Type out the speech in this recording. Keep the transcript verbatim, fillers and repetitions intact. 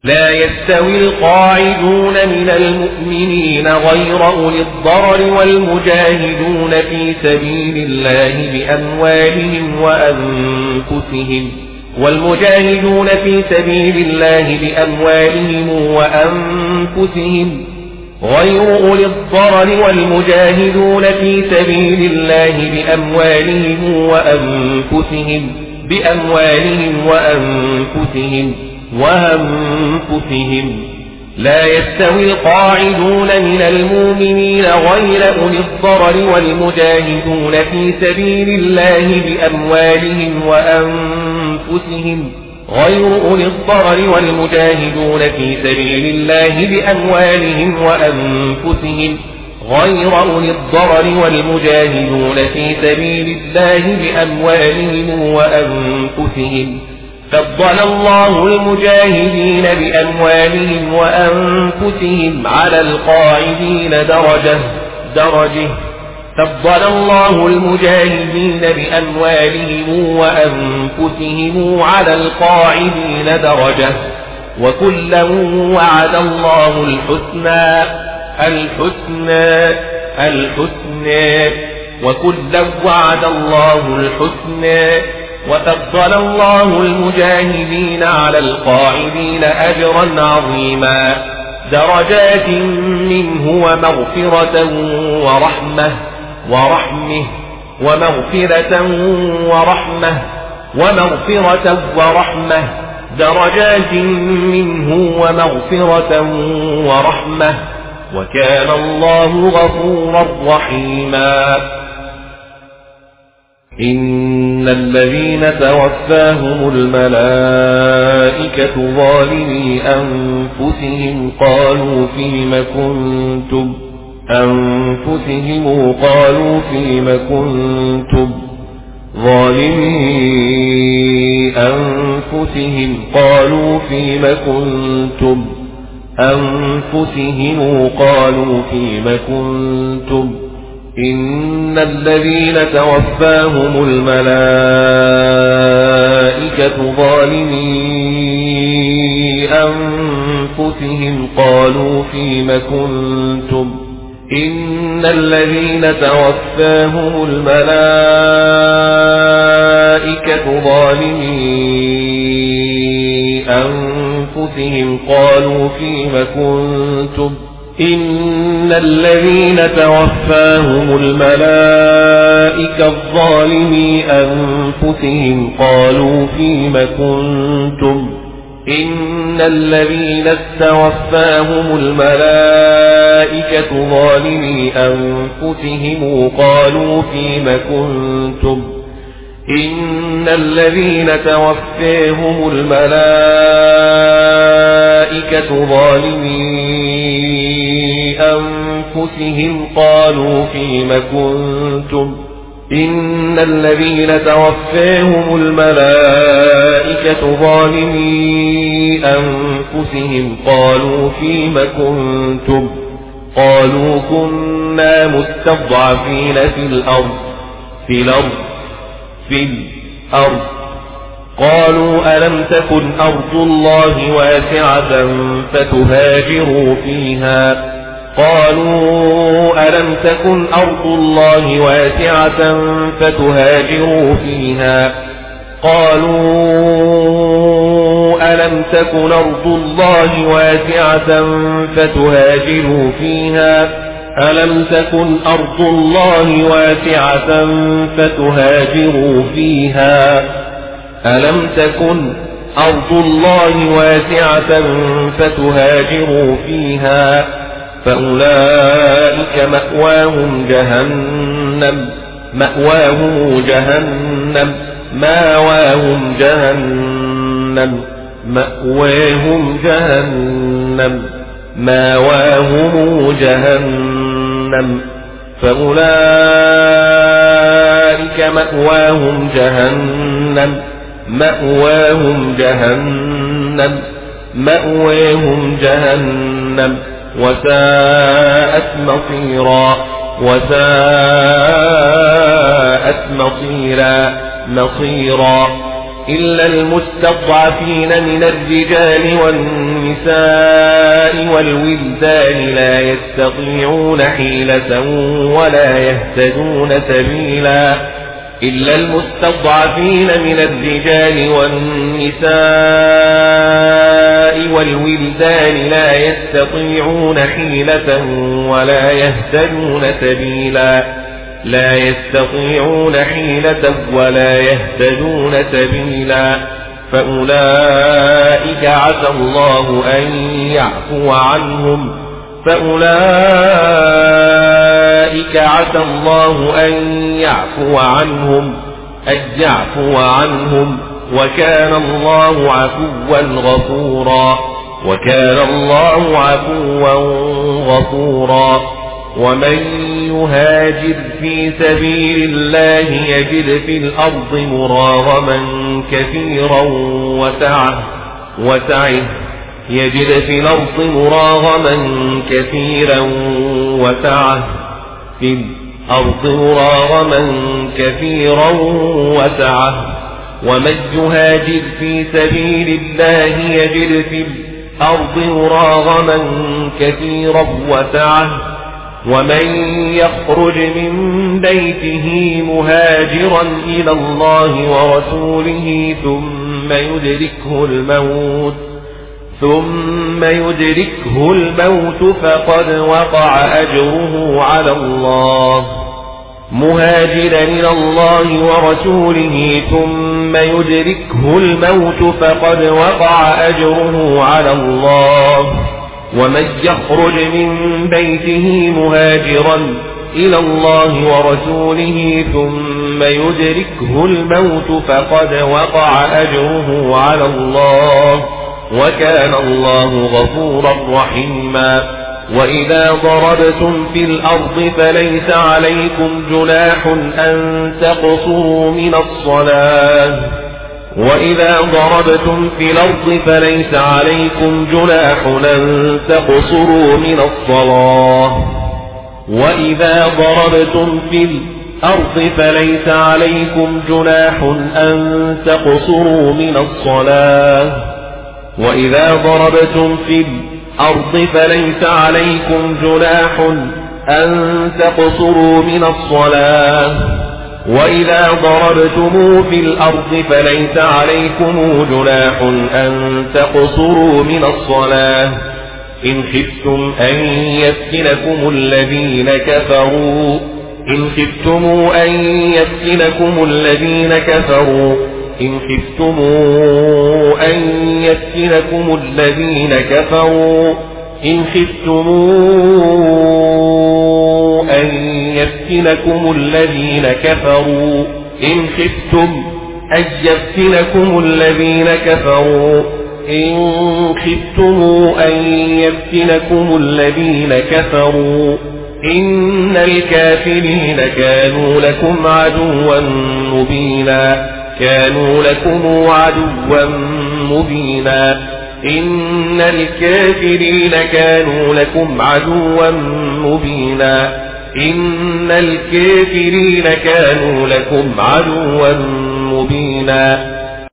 لا يستوي القاعدون من المؤمنين غير أولي الضرر والمجاهدون في سبيل الله بأموالهم وأنفسهم والمجاهدون في سبيل الله بأموالهم وأنفسهم غير أولي الضرر والمجاهدون في سبيل الله بأموالهم وأنفسهم بأموالهم وأنفسهم وأنفسهم لا يستوي القاعدون من المؤمنين غير أولي الضرر والمجاهدون في سبيل الله بأموالهم وأنفسهم غير أولي الضرر والمجاهدون في سبيل الله بأموالهم وأنفسهم غير أولي الضرر والمجاهدون في سبيل الله بأموالهم وأنفسهم فضل الله المجاهدين بأموالهم وأنفسهم على القاعدين درجة درجة فضل الله المجاهدين بأموالهم وأنفسهم على القاعدين درجة وكلا وعد الله الحسنى الحسنى الحسنى وكلا وعد الله الحسنى وفضل الله المجاهدين على القاعدين أجرا عظيما درجات منه ومغفرة ورحمة ورحمه ومغفرة ورحمة ومغفرة ورحمة درجات منه ومغفرة ورحمة وكان الله غفورا رحيما إن الذين توفاهم الملائكة ظالمي أنفسهم قالوا فيم كنتم أنفسهم قالوا فيم كنتم ظالمي أنفسهم قالوا فيم كنتم أنفسهم قالوا فيم كنتم إن الذين توفاهم الملائكة ظالمي أنفسهم قالوا فيم كنتم إن الذين توفاهم الملائكة ظالمي أنفسهم قالوا فيم كنتم إن الذين توفاهم الملائكة الظالمي أنفسهم قالوا فيم كنتم إن الذين توفاهم الملائكة ظالمي أنفسهم قالوا فيم كنتم إن الذين توفاهم الملائكة ظالمي أنفسهم قالوا فيم كنتم إن الذين توفاهم الملائكة ظالمي أنفسهم قالوا فيم كنتم قالوا كنا مستضعفين في الأرض في الأرض في الأرض قالوا ألم تكن أرض الله واسعة فتهاجروا فيها قالوا ألم تكن أرض الله واسعة فتهاجروا فيها قالوا ألم تكن أرض الله واسعة فتهاجروا فيها ألم تكن أرض الله واسعة فتهاجروا فيها ألم تكن أرض الله واسعة فتهاجروا فيها فأولئك مأواهم جهنم مأواهم جهنم مأواهم جهنم مأواهم جهنم مأواهم جهنم فأولئك مأواهم جهنم مأواهم جهنم مأواهم جهنم وساءت مصيرا وساءت مصيرا مصيرا إلا المستضعفين من الرجال والنساء والولدان لا يستطيعون حيلة ولا يهتدون سبيلا إلا المستضعفين من الرجال والنساء والولدان لا يستطيعون حيلة ولا يهتدون سبيلا لا يستطيعون حيلة ولا يهتدون سبيلا فأولئك عسى الله أن يعفو عنهم فأولئك عسى الله أن يعفو عنهم أن يعفو عنهم وكان الله عفوا غفورا وكان الله عفوا غفورا ومن يهاجر في سبيل الله يجد في الأرض مراغما كثيرا وسعه وسعه يجد في الأرض مراغما كثيرا وسعه في الأرض مراغما كثيرا وسعه ومن يهاجر في سبيل الله يجد في الأرض مراغما كثيرا وسعه ومن يخرج من بيته مهاجرا إلى الله ورسوله ثم يدركه الموت ثم يدركه الموت فقد وقع أجره على الله مهاجرا إلى الله ورسوله ثم يدركه الموت فقد وقع أجره على الله ومن يخرج من بيته مهاجرا إلى الله ورسوله ثم يدركه الموت فقد وقع أجره على الله وكان الله غفورا رحيما وإذا ضربتم في الأرض فليس عليكم جناح أن تقصروا من الصلاة وإذا ضربتم في الأرض فليس عليكم جناح أن تقصروا من الصلاة وإذا ضربتم في الأرض فليس عليكم جناح أن تقصروا من الصلاة وإذا ضربتم في الأرض فليس عليكم جناح أن تقصروا من الصلاة وإذا ضربتم في الأرض فليس عليكم جناح أن تقصروا من الصلاة إن خفتم أن يفتنكم الذين كفروا إن خفتم أن يفتنكم الذين كفروا إن خفتم أن يفتنكم الذين كفروا إن خفتم أن يفتنكم الذين كفروا إن خفتم أن يفتنكم الذين كفروا إن خفتم أن يفتنكم الذين كفروا إن الكافرين كانوا لكم عدوا مبينا كانوا لكم عدوا مبينا إن الكافرين كانوا لكم عدوا مبينا إن الكافرين كانوا لكم عدوا مبينا